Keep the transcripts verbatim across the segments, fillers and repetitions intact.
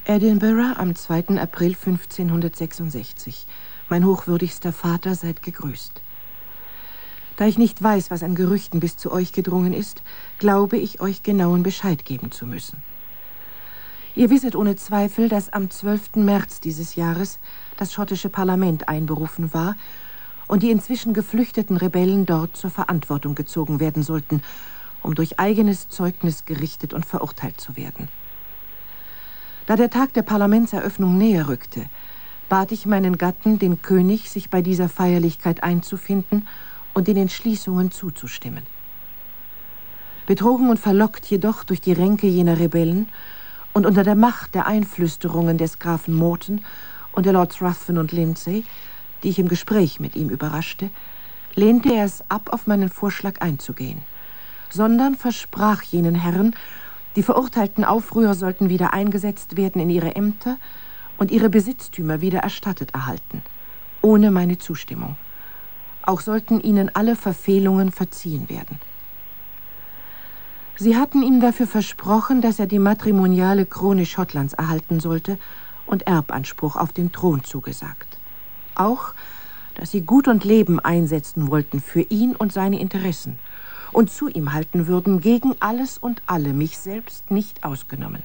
Edinburgh am zweiten April fünfzehnhundertsechsundsechzig. Mein hochwürdigster Vater, seid gegrüßt. Da ich nicht weiß, was an Gerüchten bis zu euch gedrungen ist, glaube ich, euch genauen Bescheid geben zu müssen. Ihr wisset ohne Zweifel, dass am zwölften März dieses Jahres das schottische Parlament einberufen war und die inzwischen geflüchteten Rebellen dort zur Verantwortung gezogen werden sollten, um durch eigenes Zeugnis gerichtet und verurteilt zu werden. Da der Tag der Parlamentseröffnung näher rückte, bat ich meinen Gatten, den König, sich bei dieser Feierlichkeit einzufinden und den Entschließungen zuzustimmen. Betrogen und verlockt jedoch durch die Ränke jener Rebellen und unter der Macht der Einflüsterungen des Grafen Morton und der Lords Ruthven und Lindsay, die ich im Gespräch mit ihm überraschte, lehnte er es ab, auf meinen Vorschlag einzugehen, sondern versprach jenen Herren, die verurteilten Aufrührer sollten wieder eingesetzt werden in ihre Ämter und ihre Besitztümer wieder erstattet erhalten, ohne meine Zustimmung. Auch sollten ihnen alle Verfehlungen verziehen werden. Sie hatten ihm dafür versprochen, dass er die matrimoniale Krone Schottlands erhalten sollte und Erbanspruch auf den Thron zugesagt. Auch, dass sie Gut und Leben einsetzen wollten für ihn und seine Interessen und zu ihm halten würden gegen alles und alle, mich selbst nicht ausgenommen.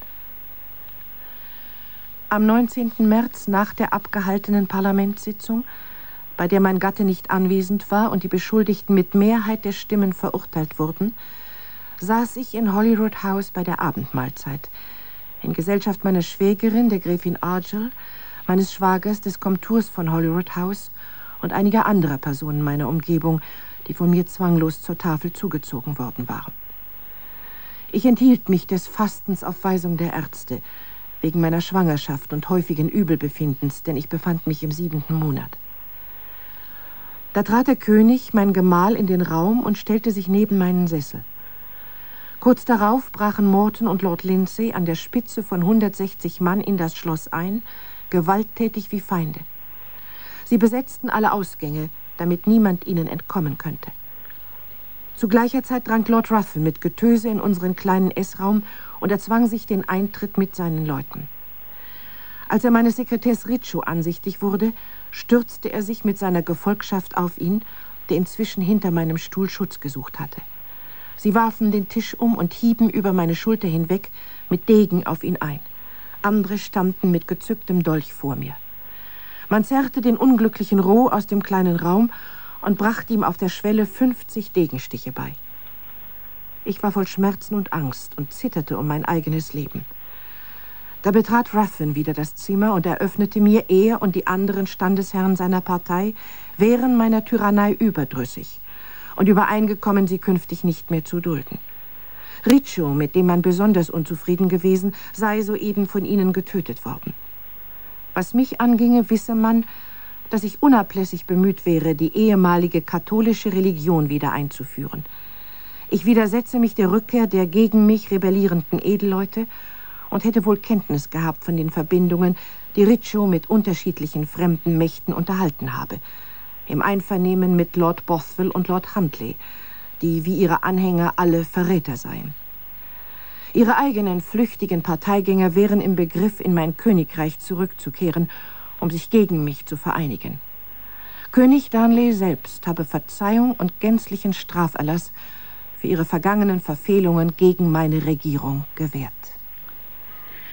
Am neunzehnten März nach der abgehaltenen Parlamentssitzung, bei der mein Gatte nicht anwesend war und die Beschuldigten mit Mehrheit der Stimmen verurteilt wurden, saß ich in Holyrood House bei der Abendmahlzeit, in Gesellschaft meiner Schwägerin, der Gräfin Argyll, meines Schwagers, des Komturs von Holyrood House und einiger anderer Personen meiner Umgebung, die von mir zwanglos zur Tafel zugezogen worden waren. Ich enthielt mich des Fastens auf Weisung der Ärzte, wegen meiner Schwangerschaft und häufigen Übelbefindens, denn ich befand mich im siebenten Monat. Da trat der König, mein Gemahl, in den Raum und stellte sich neben meinen Sessel. Kurz darauf brachen Morton und Lord Lindsay an der Spitze von hundertsechzig Mann in das Schloss ein, gewalttätig wie Feinde. Sie besetzten alle Ausgänge, damit niemand ihnen entkommen könnte. Zu gleicher Zeit drang Lord Ruthven mit Getöse in unseren kleinen Essraum und erzwang sich den Eintritt mit seinen Leuten. Als er meines Sekretärs Ritschow ansichtig wurde, stürzte er sich mit seiner Gefolgschaft auf ihn, der inzwischen hinter meinem Stuhl Schutz gesucht hatte. Sie warfen den Tisch um und hieben über meine Schulter hinweg mit Degen auf ihn ein. Andere standen mit gezücktem Dolch vor mir. Man zerrte den unglücklichen Roh aus dem kleinen Raum und brachte ihm auf der Schwelle fünfzig Degenstiche bei. Ich war voll Schmerzen und Angst und zitterte um mein eigenes Leben. Da betrat Ruthven wieder das Zimmer und eröffnete mir, er und die anderen Standesherren seiner Partei wären meiner Tyrannei überdrüssig und übereingekommen, sie künftig nicht mehr zu dulden. Ritschow, mit dem man besonders unzufrieden gewesen, sei soeben von ihnen getötet worden. Was mich anginge, wisse man, dass ich unablässig bemüht wäre, die ehemalige katholische Religion wieder einzuführen. Ich widersetze mich der Rückkehr der gegen mich rebellierenden Edelleute und hätte wohl Kenntnis gehabt von den Verbindungen, die Ritschow mit unterschiedlichen fremden Mächten unterhalten habe, im Einvernehmen mit Lord Bothwell und Lord Huntly, die wie ihre Anhänger alle Verräter seien. Ihre eigenen flüchtigen Parteigänger wären im Begriff, in mein Königreich zurückzukehren, um sich gegen mich zu vereinigen. König Darnley selbst habe Verzeihung und gänzlichen Straferlass für ihre vergangenen Verfehlungen gegen meine Regierung gewährt.